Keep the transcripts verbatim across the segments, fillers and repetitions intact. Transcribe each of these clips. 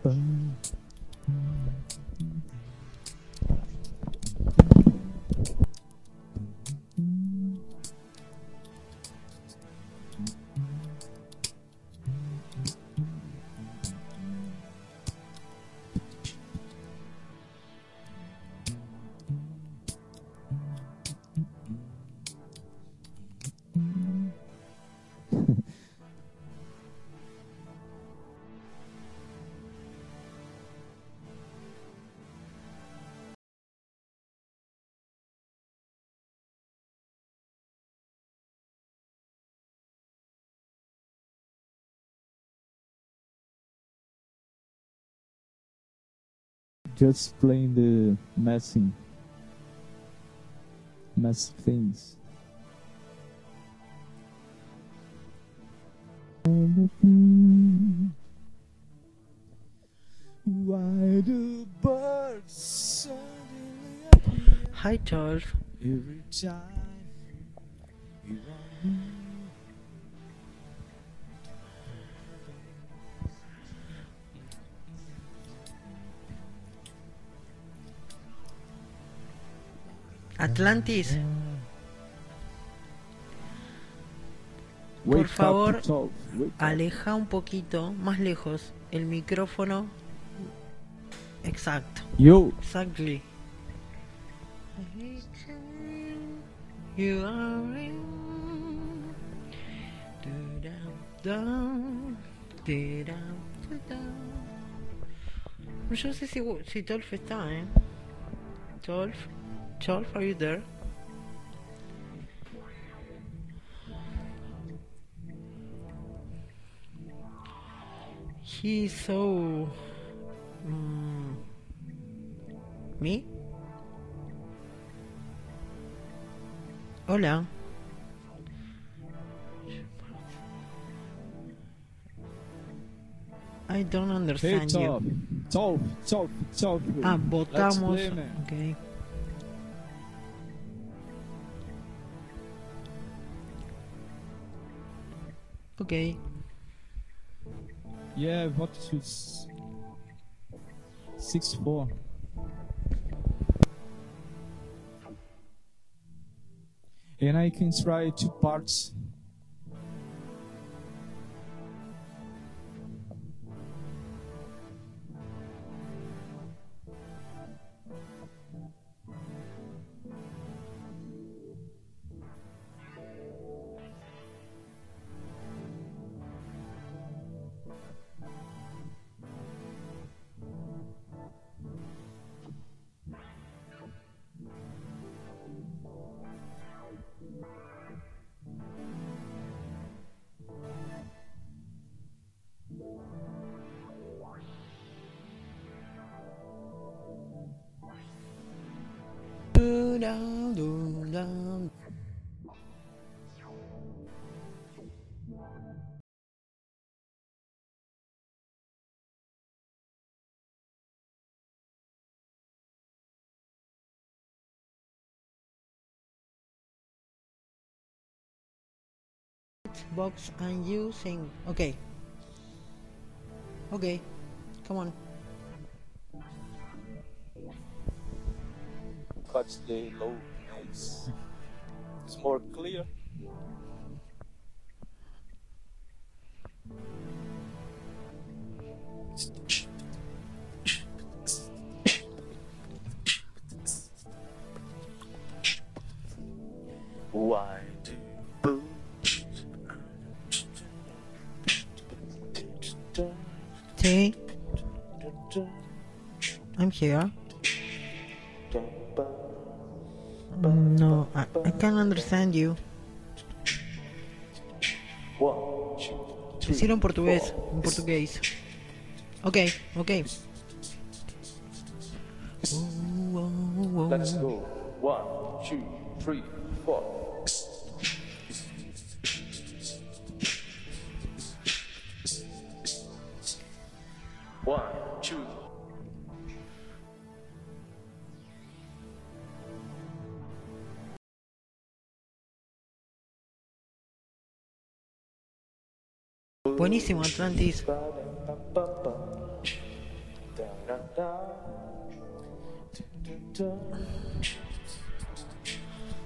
Just playing the messing mess things. Why do birds suddenly appear Hi, Charles. every time you want me? Atlantis, por Wake up favor, to talk. Wake up. aleja un poquito más lejos el micrófono. Exacto. Yo, Exactly. You are in. Do-dam-dam, di-dam-di-dam. Yo no sé si, si Tolf está, eh. Tolf, Tolf, are you there? He's so. Mm, ¿Me? Hola. I don't hey, understand talk, you. talk, talk, talk. Ah, Let's votamos. play, man. Ok. Ok. Yeah, what should six four. And I can try two parts. Do-dam-do-dam. Box and you sing. Okay. Okay. Come on. Cut the low noise. It's more clear. Why do See? I'm here. No, I, I can't understand you. one, two, three, Decirlo en portugués. four. En portugués. Ok, ok. Let's go. One, two, three, four. One, two. Buenísimo, Atlantis.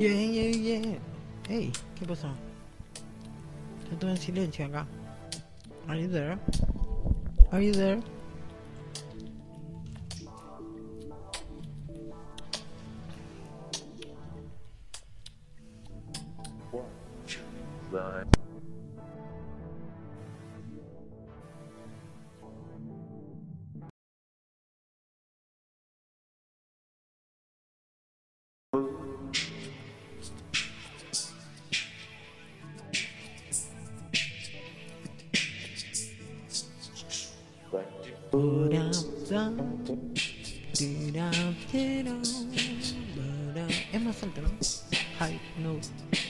Yeah, yeah, yeah. Hey, ¿qué pasó? Está todo en silencio acá. Are you there? Are you there? Watch the Es más alto, ¿no? High note.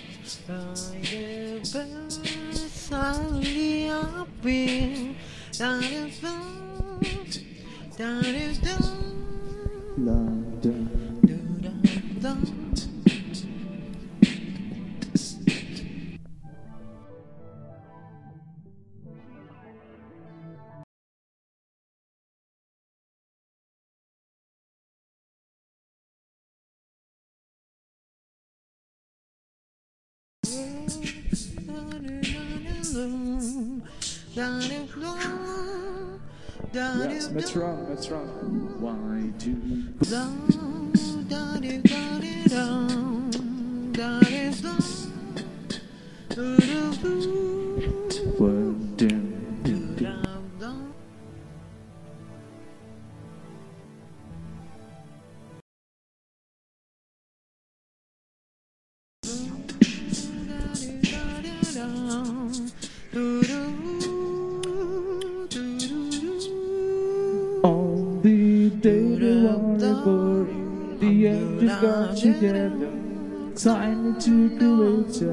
Suddenly I've been down and down, down and down, down, down. Yes, that's wrong, that's wrong. Why do what do on the day they were born, the angels got together, signed to create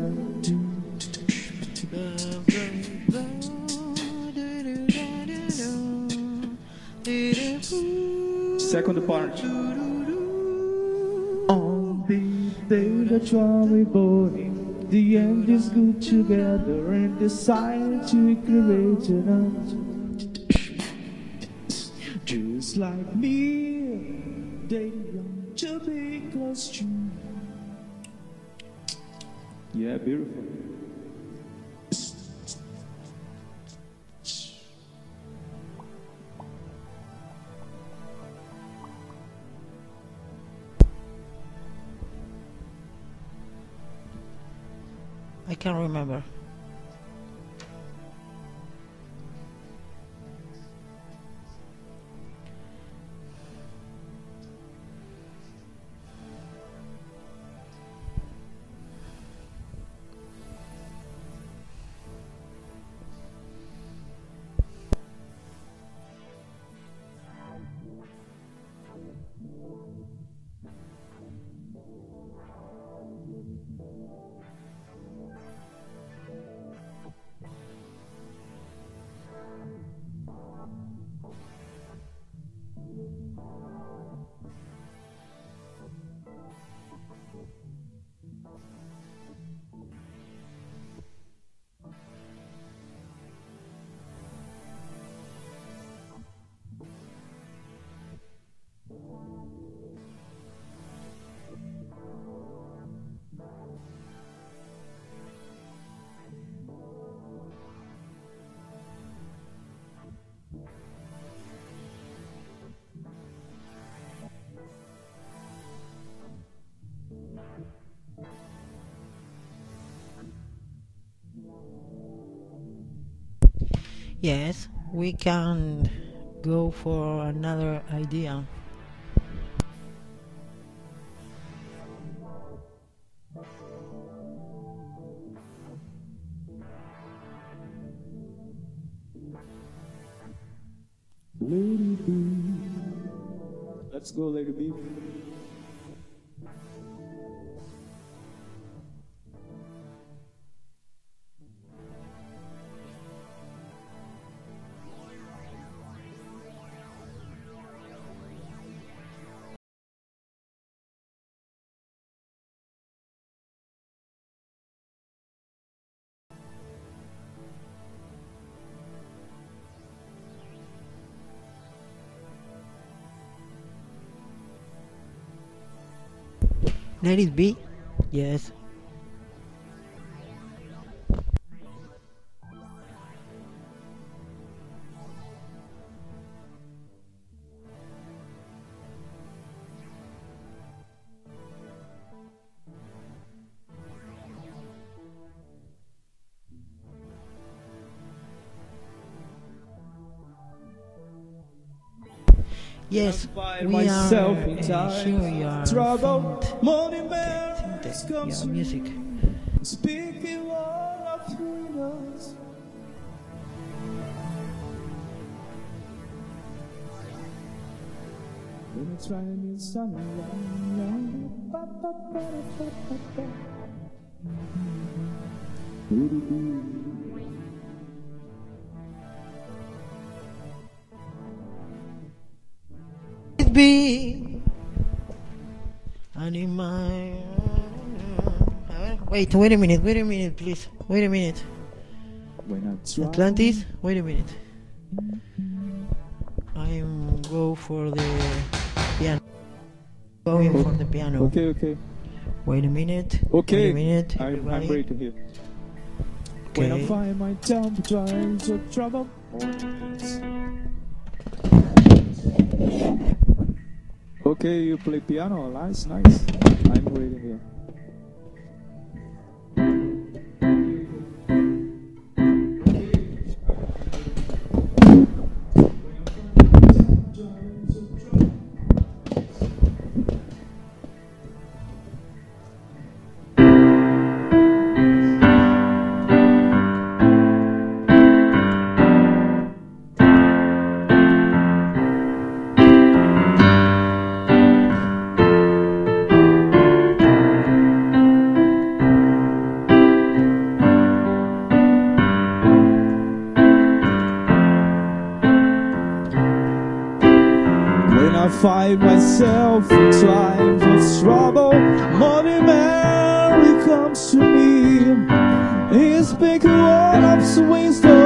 a second part. On the day that you were born, the angels got together and decided to create an just like me, they long to be close to you. Yeah, beautiful. I can't remember. Yes, we can go for another idea. Lady B. Let's go, Lady B. Let it be. Yes. Yes, find we myself are in uh, times here. We are trouble. found Morning the, bells the, come yeah, to music. me, speaking all of between us. When it's raining sunlight, ba, ba, ba, ba, ba, ba. It be and in my wait, wait a minute, wait a minute, please, wait a minute. When I try Atlantis, wait a minute. I'm go for the piano. Going for the piano. Okay, okay, Wait a minute. okay. Wait a minute. I'm, I'm Everybody. ready to hear. When I Okay. find my temper trying to trouble mornings. Okay, you play piano, nice, nice. I'm ready here. When I find myself in times of trouble, Mother Mary comes to me. He's speaking all of Winston.